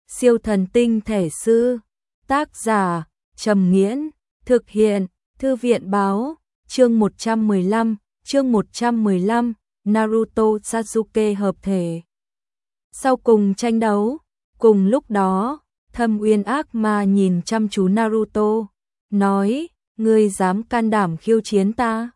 Siêu thần tinh thể sư. Tác giả Trầm Nghiễn. Thực hiện Thư viện báo. Chương 115, Naruto Sasuke hợp thể. Sau cùng tranh đấu, cùng lúc đó, Thâm Uyên Ác Ma nhìn chăm chú Naruto, nói, ngươi dám can đảm khiêu chiến ta?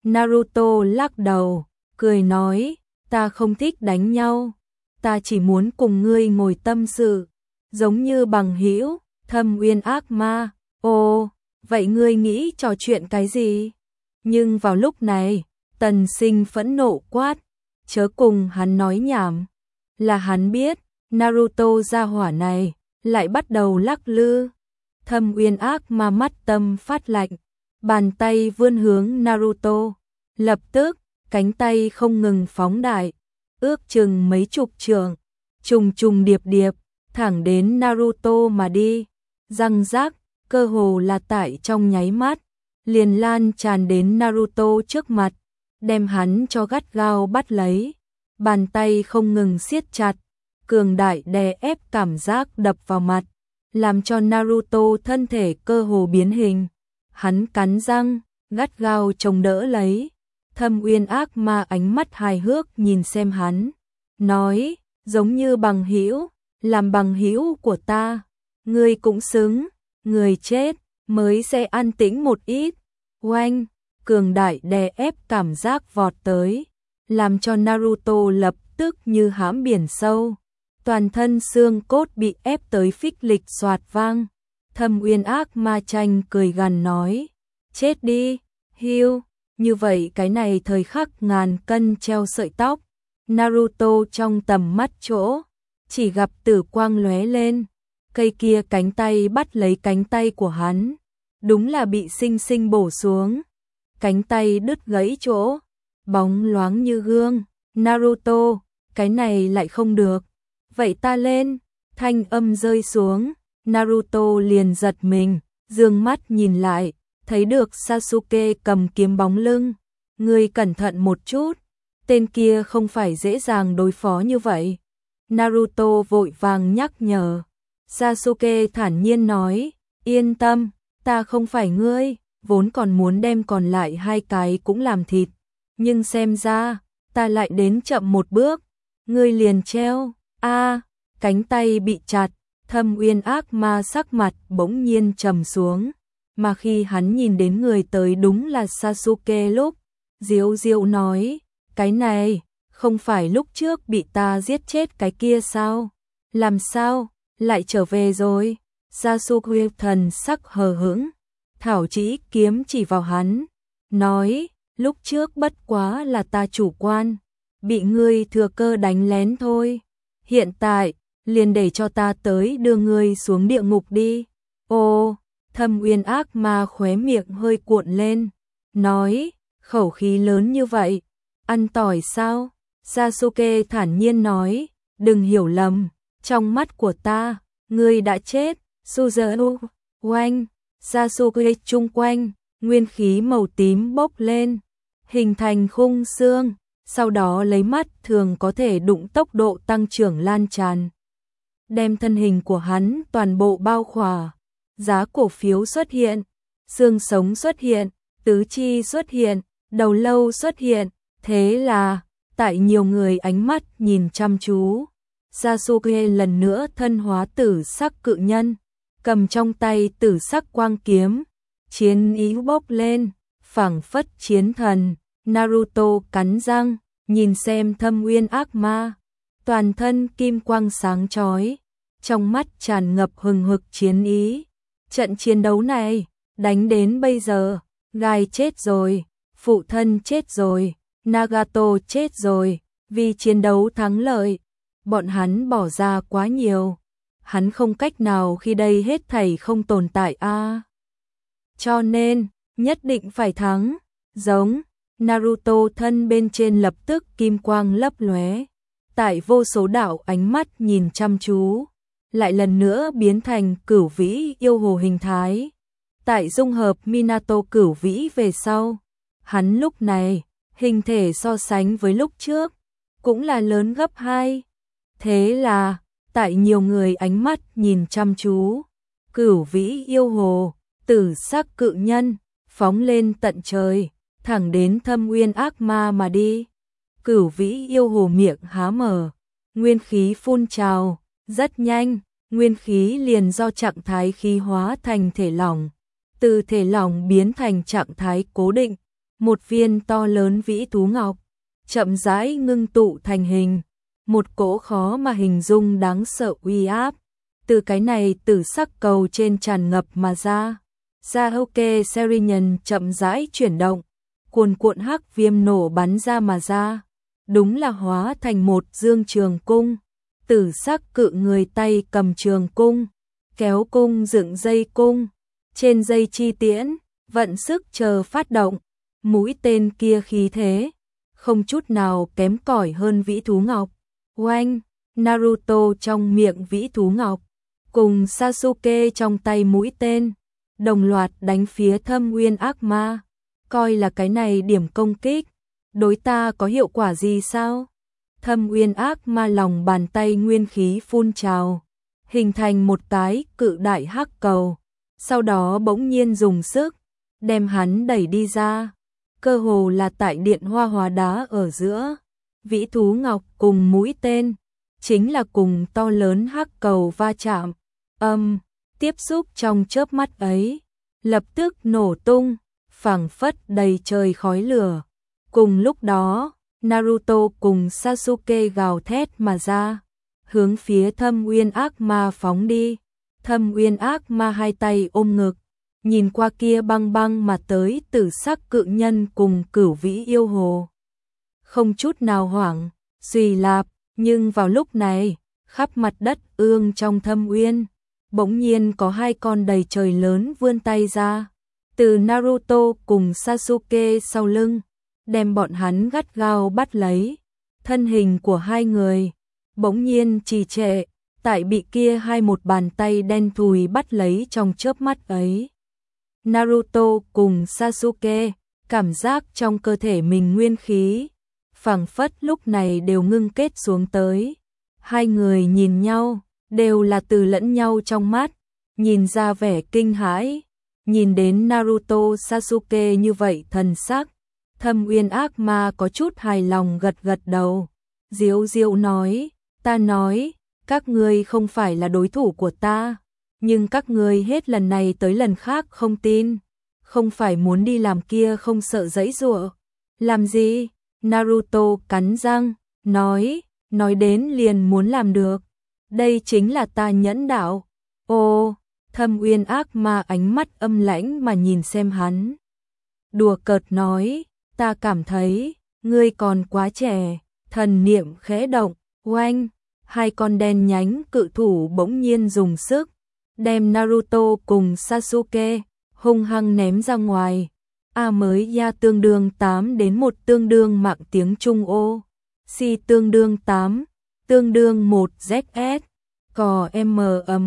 Naruto lắc đầu, cười nói, ta không thích đánh nhau, ta chỉ muốn cùng ngươi ngồi tâm sự, giống như bằng hữu. Thâm Uyên Ác Ma, ồ, vậy ngươi nghĩ trò chuyện cái gì? Nhưng vào lúc này, Tần Sinh phẫn nộ quát, chớ cùng hắn nói nhảm. Là hắn biết, Naruto gia hỏa này, lại bắt đầu lắc lư. Thâm Uyên Ác Ma mắt tâm phát lạnh, bàn tay vươn hướng Naruto. Lập tức, cánh tay không ngừng phóng đại, ước chừng mấy chục trượng, trùng trùng điệp điệp, thẳng đến Naruto mà đi. Răng rác, cơ hồ là tại trong nháy mắt, liền lan tràn đến Naruto trước mặt, đem hắn cho gắt gao bắt lấy. Bàn tay không ngừng siết chặt, cường đại đè ép cảm giác đập vào mặt, làm cho Naruto thân thể cơ hồ biến hình. Hắn cắn răng, gắt gao chống đỡ lấy. Thâm Uyên Ác Ma ánh mắt hài hước nhìn xem hắn, nói, giống như bằng hữu, làm bằng hữu của ta, ngươi cũng xứng, người chết mới sẽ an tĩnh một ít. Oanh, cường đại đè ép cảm giác vọt tới, làm cho Naruto lập tức như hãm biển sâu, toàn thân xương cốt bị ép tới phích lịch xoạt vang. Thâm Uyên Ác Ma tranh cười gằn nói, chết đi, hiu, như vậy cái này thời khắc ngàn cân treo sợi tóc. Naruto trong tầm mắt chỗ, chỉ gặp tử quang lóe lên, cây kia cánh tay bắt lấy cánh tay của hắn, đúng là bị sinh sinh bổ xuống. Cánh tay đứt gãy chỗ, bóng loáng như gương. Naruto, cái này lại không được. Vậy ta lên, thanh âm rơi xuống, Naruto liền giật mình, dương mắt nhìn lại, thấy được Sasuke cầm kiếm bóng lưng. Ngươi cẩn thận một chút, tên kia không phải dễ dàng đối phó như vậy. Naruto vội vàng nhắc nhở. Sasuke thản nhiên nói, yên tâm, ta không phải ngươi, vốn còn muốn đem còn lại hai cái cũng làm thịt, nhưng xem ra, ta lại đến chậm một bước, ngươi liền treo. Cánh tay bị chặt, Thâm Uyên Ác Ma sắc mặt bỗng nhiên trầm xuống, mà khi hắn nhìn đến người tới đúng là Sasuke lúc, diếu diếu nói, cái này, không phải lúc trước bị ta giết chết cái kia sao? Làm sao, lại trở về rồi? Sasuke thần sắc hờ hững, thảo chỉ kiếm chỉ vào hắn, nói, lúc trước bất quá là ta chủ quan, bị ngươi thừa cơ đánh lén thôi. Hiện tại, liền để cho ta tới đưa ngươi xuống địa ngục đi. Ô, Thâm Uyên Ác Ma khóe miệng hơi cuộn lên, nói, khẩu khí lớn như vậy, ăn tỏi sao? Sasuke thản nhiên nói, đừng hiểu lầm, trong mắt của ta, ngươi đã chết. Suzaru, oanh, Sasuke chung quanh, nguyên khí màu tím bốc lên, hình thành khung xương, sau đó lấy mắt thường có thể đụng tốc độ tăng trưởng lan tràn, đem thân hình của hắn toàn bộ bao khỏa. Giá cổ phiếu xuất hiện, xương sống xuất hiện, tứ chi xuất hiện, đầu lâu xuất hiện, thế là, tại nhiều người ánh mắt nhìn chăm chú, Sasuke lần nữa thân hóa tử sắc cự nhân, cầm trong tay tử sắc quang kiếm, chiến ý bốc lên, phảng phất chiến thần. Naruto cắn răng, nhìn xem Thâm Uyên Ác Ma, toàn thân kim quang sáng chói, trong mắt tràn ngập hừng hực chiến ý. Trận chiến đấu này, đánh đến bây giờ, Gai chết rồi, phụ thân chết rồi, Nagato chết rồi, vì chiến đấu thắng lợi, bọn hắn bỏ ra quá nhiều, hắn không cách nào khi đây hết thảy không tồn tại cho nên, nhất định phải thắng, giống. Naruto thân bên trên lập tức kim quang lấp lóe, tại vô số đạo ánh mắt nhìn chăm chú, lại lần nữa biến thành cửu vĩ yêu hồ hình thái. Tại dung hợp Minato cửu vĩ về sau, hắn lúc này, hình thể so sánh với lúc trước, cũng là lớn gấp 2. Thế là, tại nhiều người ánh mắt nhìn chăm chú. Cửu vĩ yêu hồ, tử sắc cự nhân, phóng lên tận trời, thẳng đến Thâm Uyên ác ma mà đi. Cửu vĩ yêu hồ miệng há mở, nguyên khí phun trào, rất nhanh, nguyên khí liền do trạng thái khí hóa thành thể lỏng, từ thể lỏng biến thành trạng thái cố định, một viên to lớn vĩ thú ngọc, chậm rãi ngưng tụ thành hình, một cỗ khó mà hình dung đáng sợ uy áp, từ cái này tử sắc cầu trên tràn ngập mà ra. Sahoke Serinian chậm rãi chuyển động, cuồn cuộn hắc viêm nổ bắn ra mà ra, đúng là hóa thành một dương trường cung. Tử sắc cự người tay cầm trường cung, kéo cung dựng dây cung, trên dây chi tiễn, vận sức chờ phát động, mũi tên kia khí thế, không chút nào kém cỏi hơn vĩ thú ngọc. Oanh, Naruto trong miệng vĩ thú ngọc, cùng Sasuke trong tay mũi tên, đồng loạt đánh phía Thâm Uyên ác ma. Coi là cái này điểm công kích, đối ta có hiệu quả gì sao? Thâm Uyên ác ma lòng bàn tay nguyên khí phun trào, hình thành một cái cự đại hắc cầu, sau đó bỗng nhiên dùng sức, đem hắn đẩy đi ra, cơ hồ là tại điện hoa hóa đá ở giữa. Vĩ thú ngọc cùng mũi tên, chính là cùng to lớn hắc cầu va chạm, tiếp xúc trong chớp mắt ấy, lập tức nổ tung, phảng phất đầy trời khói lửa. Cùng lúc đó, Naruto cùng Sasuke gào thét mà ra, hướng phía Thâm Uyên ác ma phóng đi. Thâm Uyên ác ma hai tay ôm ngực, nhìn qua kia băng băng mà tới tử sắc cự nhân cùng cửu vĩ yêu hồ. Không chút nào hoảng, suy lạp, nhưng vào lúc này, khắp mặt đất ương trong Thâm Uyên, bỗng nhiên có hai con đầy trời lớn vươn tay ra, từ Naruto cùng Sasuke sau lưng, đem bọn hắn gắt gao bắt lấy. Thân hình của hai người bỗng nhiên trì trệ, tại bị kia hai một bàn tay đen thùi bắt lấy trong chớp mắt ấy. Naruto cùng Sasuke cảm giác trong cơ thể mình nguyên khí phảng phất lúc này đều ngưng kết xuống tới. Hai người nhìn nhau, đều là từ lẫn nhau trong mắt, nhìn ra vẻ kinh hãi. Nhìn đến Naruto Sasuke như vậy thần sắc, Thâm Uyên ác ma có chút hài lòng gật gật đầu. Diệu diệu nói, ta nói, các ngươi không phải là đối thủ của ta, nhưng các ngươi hết lần này tới lần khác không tin, không phải muốn đi làm kia không sợ giãy giụa. Làm gì? Naruto cắn răng, nói đến liền muốn làm được. Đây chính là ta nhẫn đạo. Ô, Thâm Uyên ác ma ánh mắt âm lãnh mà nhìn xem hắn. Đùa cợt nói, ta cảm thấy, ngươi còn quá trẻ. Thần niệm khẽ động, oanh, hai con đen nhánh cự thủ bỗng nhiên dùng sức, đem Naruto cùng Sasuke hung hăng ném ra ngoài. A mới ya tương đương 8 đến 1 tương đương mạng tiếng Trung ô, si tương đương 8, tương đương 1 ZS, cò M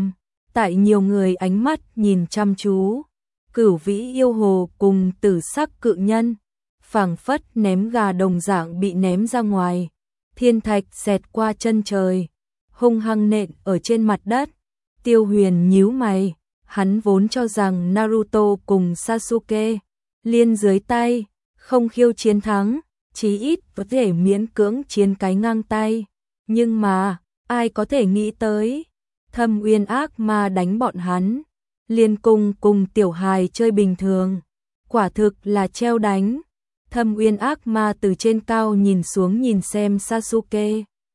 tại nhiều người ánh mắt nhìn chăm chú, cửu vĩ yêu hồ cùng tử sắc cự nhân, phảng phất ném gà đồng dạng bị ném ra ngoài, thiên thạch xẹt qua chân trời, hung hăng nện ở trên mặt đất. Tiêu Huyền nhíu mày, hắn vốn cho rằng Naruto cùng Sasuke liên dưới tay, không khiêu chiến thắng, chí ít có thể miễn cưỡng chiến cái ngang tay. Nhưng mà, ai có thể nghĩ tới, Thâm Uyên ác ma đánh bọn hắn, liên cùng tiểu hài chơi bình thường, quả thực là treo đánh. Thâm Uyên ác ma từ trên cao nhìn xuống nhìn xem Sasuke,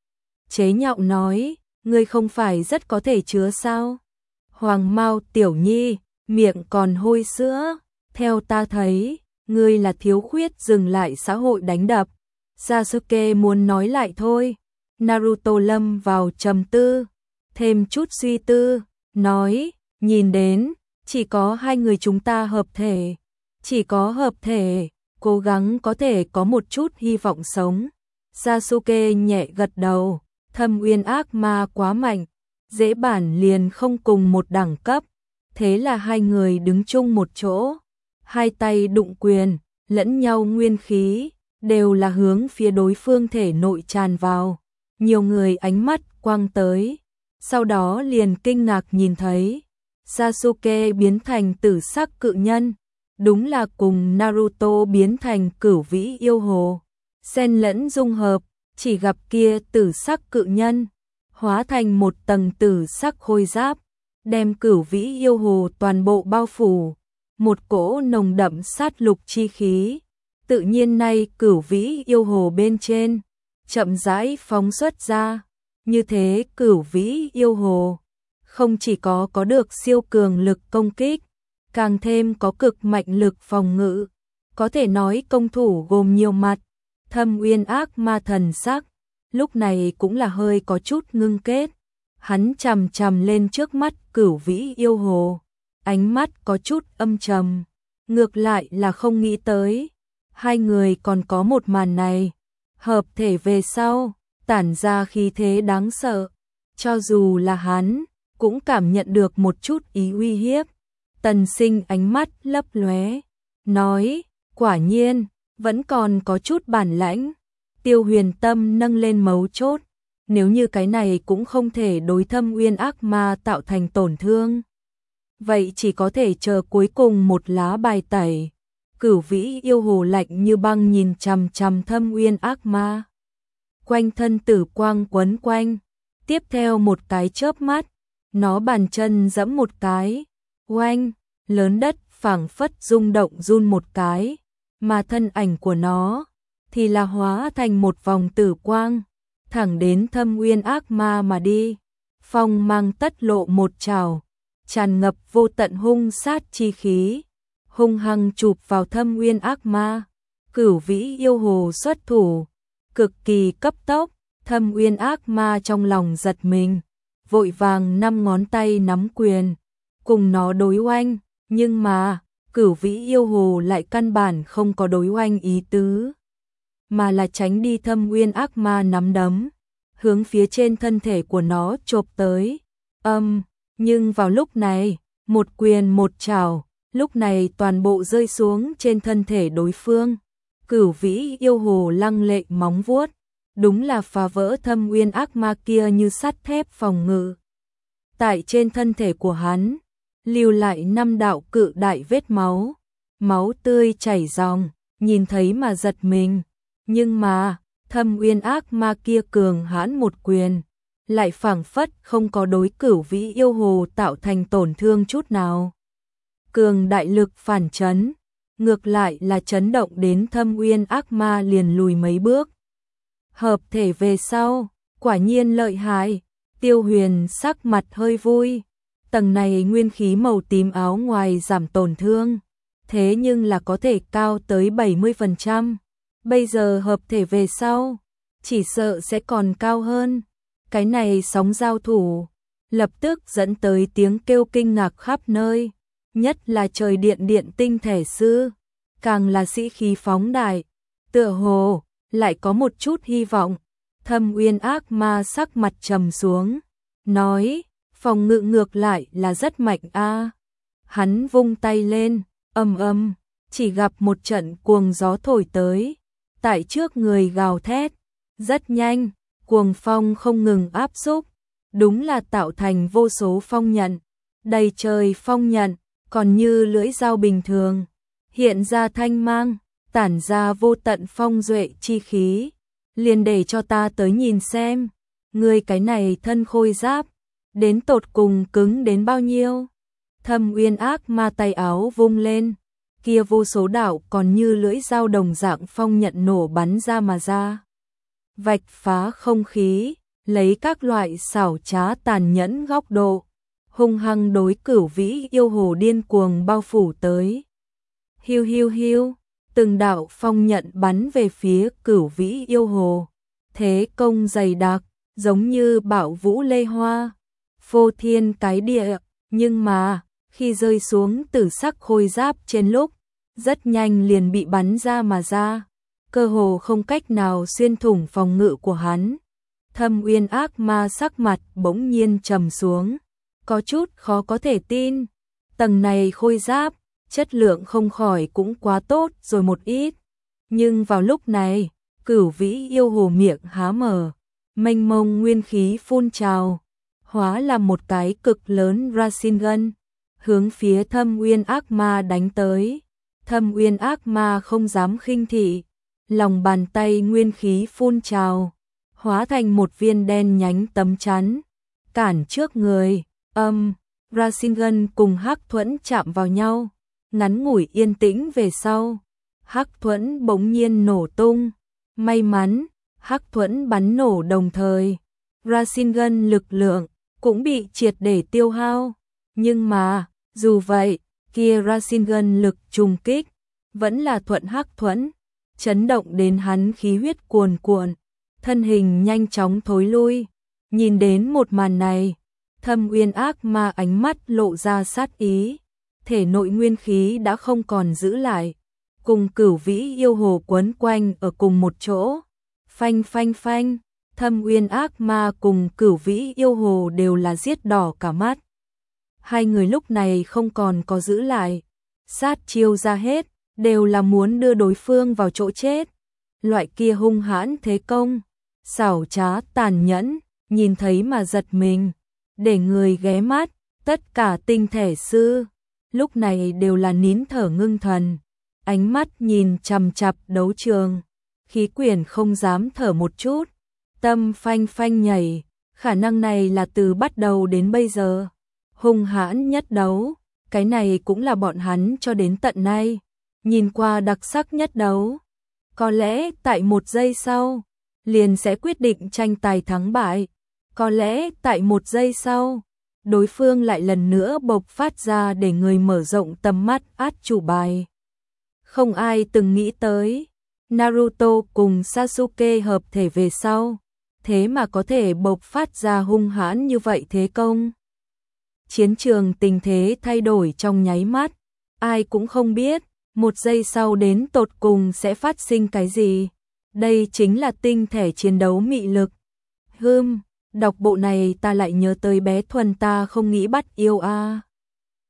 chế nhạo nói, ngươi không phải rất có thể chứa sao? Hoàng Mao tiểu nhi, miệng còn hôi sữa, theo ta thấy, ngươi là thiếu khuyết dừng lại xã hội đánh đập. Sasuke muốn nói lại thôi. Naruto lâm vào trầm tư, thêm chút suy tư, nói, nhìn đến, chỉ có hai người chúng ta hợp thể, chỉ có hợp thể, cố gắng có thể có một chút hy vọng sống. Sasuke nhẹ gật đầu, Thâm Uyên ác ma quá mạnh, dễ bản liền không cùng một đẳng cấp, thế là hai người đứng chung một chỗ, hai tay đụng quyền, lẫn nhau nguyên khí, đều là hướng phía đối phương thể nội tràn vào. Nhiều người ánh mắt quang tới, sau đó liền kinh ngạc nhìn thấy Sasuke biến thành tử sắc cự nhân, đúng là cùng Naruto biến thành cửu vĩ yêu hồ, xen lẫn dung hợp, chỉ gặp kia tử sắc cự nhân hóa thành một tầng tử sắc khôi giáp, đem cửu vĩ yêu hồ toàn bộ bao phủ, một cỗ nồng đậm sát lục chi khí, tự nhiên nay cửu vĩ yêu hồ bên trên, chậm rãi phóng xuất ra, như thế cửu vĩ yêu hồ không chỉ có được siêu cường lực công kích, càng thêm có cực mạnh lực phòng ngự, có thể nói công thủ gồm nhiều mặt. Thâm Uyên Ác Ma thần sắc lúc này cũng là hơi có chút ngưng kết, hắn chằm chằm lên trước mắt cửu vĩ yêu hồ, ánh mắt có chút âm trầm, ngược lại là không nghĩ tới hai người còn có một màn này, hợp thể về sau, tản ra khí thế đáng sợ, cho dù là hắn cũng cảm nhận được một chút ý uy hiếp. Tần Sinh ánh mắt lấp lóe, nói, quả nhiên, vẫn còn có chút bản lãnh. Tiêu Huyền tâm nâng lên mấu chốt, nếu như cái này cũng không thể đối Thâm Uyên Ác Ma tạo thành tổn thương. Vậy chỉ có thể chờ cuối cùng một lá bài tẩy. Cửu vĩ yêu hồ lạnh như băng nhìn chằm chằm Thâm Uyên Ác Ma. Quanh thân tử quang quấn quanh, tiếp theo một cái chớp mắt, nó bàn chân giẫm một cái, oanh, lớn đất phảng phất rung động run một cái, mà thân ảnh của nó thì là hóa thành một vòng tử quang, thẳng đến Thâm Uyên Ác Ma mà đi. Phong mang tất lộ một trảo, tràn ngập vô tận hung sát chi khí, hung hăng chụp vào Thâm Uyên Ác Ma. Cửu vĩ yêu hồ xuất thủ, cực kỳ cấp tốc, Thâm Uyên Ác Ma trong lòng giật mình, vội vàng 5 ngón tay nắm quyền, cùng nó đối oanh, nhưng mà, cửu vĩ yêu hồ lại căn bản không có đối oanh ý tứ, mà là tránh đi Thâm Uyên Ác Ma nắm đấm, hướng phía trên thân thể của nó chộp tới. Nhưng vào lúc này, một quyền một trảo, lúc này toàn bộ rơi xuống trên thân thể đối phương. Cửu vĩ yêu hồ lăng lệ móng vuốt, đúng là phá vỡ Thâm Uyên Ác Ma kia như sắt thép phòng ngự. Tại trên thân thể của hắn, lưu lại 5 đạo cự đại vết máu, máu tươi chảy ròng, nhìn thấy mà giật mình. Nhưng mà, Thâm Uyên Ác Ma kia cường hãn một quyền, lại phảng phất không có đối cửu vĩ yêu hồ tạo thành tổn thương chút nào. Cường đại lực phản chấn, ngược lại là chấn động đến Thâm Uyên Ác Ma liền lùi mấy bước. Hợp thể về sau, quả nhiên lợi hại. Tiêu Huyền sắc mặt hơi vui, tầng này nguyên khí màu tím áo ngoài giảm tổn thương, thế nhưng là có thể cao tới 70%. Bây giờ hợp thể về sau, chỉ sợ sẽ còn cao hơn. Cái này sóng giao thủ, lập tức dẫn tới tiếng kêu kinh ngạc khắp nơi, nhất là trời điện điện tinh thể sư, càng là sĩ khí phóng đại, tựa hồ lại có một chút hy vọng. Thâm Uyên Ác Ma sắc mặt trầm xuống, nói, phòng ngự ngược lại là rất mạnh a. Hắn vung tay lên, chỉ gặp một trận cuồng gió thổi tới, tại trước người gào thét, rất nhanh, cuồng phong không ngừng áp xúc, đúng là tạo thành vô số phong nhận, đầy trời phong nhận, còn như lưỡi dao bình thường, hiện ra thanh mang, tản ra vô tận phong duệ chi khí. Liền để cho ta tới nhìn xem, ngươi cái này thân khôi giáp, đến tột cùng cứng đến bao nhiêu. Thâm Uyên Ác Ma tay áo vung lên, kia vô số đạo còn như lưỡi dao đồng dạng phong nhận nổ bắn ra mà ra. Vạch phá không khí, lấy các loại xảo trá tàn nhẫn góc độ, hung hăng đối cửu vĩ yêu hồ điên cuồng bao phủ tới. Hiu hiu hiu. Từng đạo phong nhận bắn về phía cửu vĩ yêu hồ, thế công dày đặc, giống như bão vũ lê hoa, phô thiên cái địa, nhưng mà, khi rơi xuống tử sắc khôi giáp trên lúc, rất nhanh liền bị bắn ra mà ra, cơ hồ không cách nào xuyên thủng phòng ngự của hắn. Thâm Uyên Ác Ma sắc mặt bỗng nhiên trầm xuống, có chút khó có thể tin, tầng này khôi giáp, chất lượng không khỏi cũng quá tốt rồi một ít. Nhưng vào lúc này, cửu vĩ yêu hồ miệng há mở, mênh mông nguyên khí phun trào, hóa là một cái cực lớn Rasengan, hướng phía Thâm Uyên ác ma đánh tới. Thâm Uyên ác ma không dám khinh thị, lòng bàn tay nguyên khí phun trào, hóa thành một viên đen nhánh tấm chắn, cản trước người. Rasengan cùng Hắc Thuẫn chạm vào nhau, ngắn ngủi yên tĩnh về sau, Hắc Thuẫn bỗng nhiên nổ tung. May mắn, Hắc Thuẫn bắn nổ đồng thời, Rasengan lực lượng cũng bị triệt để tiêu hao. Nhưng mà, dù vậy, kia Rasengan lực trùng kích vẫn là thuận Hắc Thuẫn, chấn động đến hắn khí huyết cuồn cuộn, thân hình nhanh chóng thối lui. Nhìn đến một màn này, Thâm Uyên ác ma ánh mắt lộ ra sát ý, thể nội nguyên khí đã không còn giữ lại, cùng Cửu Vĩ yêu hồ quấn quanh ở cùng một chỗ. Phanh phanh phanh, Thâm Uyên ác ma cùng Cửu Vĩ yêu hồ đều là giết đỏ cả mắt. Hai người lúc này không còn có giữ lại, sát chiêu ra hết, đều là muốn đưa đối phương vào chỗ chết. Loại kia hung hãn thế công, xảo trá tàn nhẫn, nhìn thấy mà giật mình, để người ghé mắt. Tất cả tinh thể sư lúc này đều là nín thở ngưng thần, ánh mắt nhìn chằm chằm đấu trường, khí quyển không dám thở một chút, tâm phanh phanh nhảy. Khả năng này là từ bắt đầu đến bây giờ hung hãn nhất đấu, cái này cũng là bọn hắn cho đến tận nay nhìn qua đặc sắc nhất đấu. Có lẽ tại một giây sau liền sẽ quyết định tranh tài thắng bại, có lẽ tại một giây sau đối phương lại lần nữa bộc phát ra để người mở rộng tầm mắt át chủ bài. Không ai từng nghĩ tới, Naruto cùng Sasuke hợp thể về sau, thế mà có thể bộc phát ra hung hãn như vậy thế công. Chiến trường tình thế thay đổi trong nháy mắt, ai cũng không biết, một giây sau đến tột cùng sẽ phát sinh cái gì. Đây chính là tinh thể chiến đấu mị lực. Đọc bộ này ta lại nhớ tới bé Thuần ta không nghĩ bắt yêu a.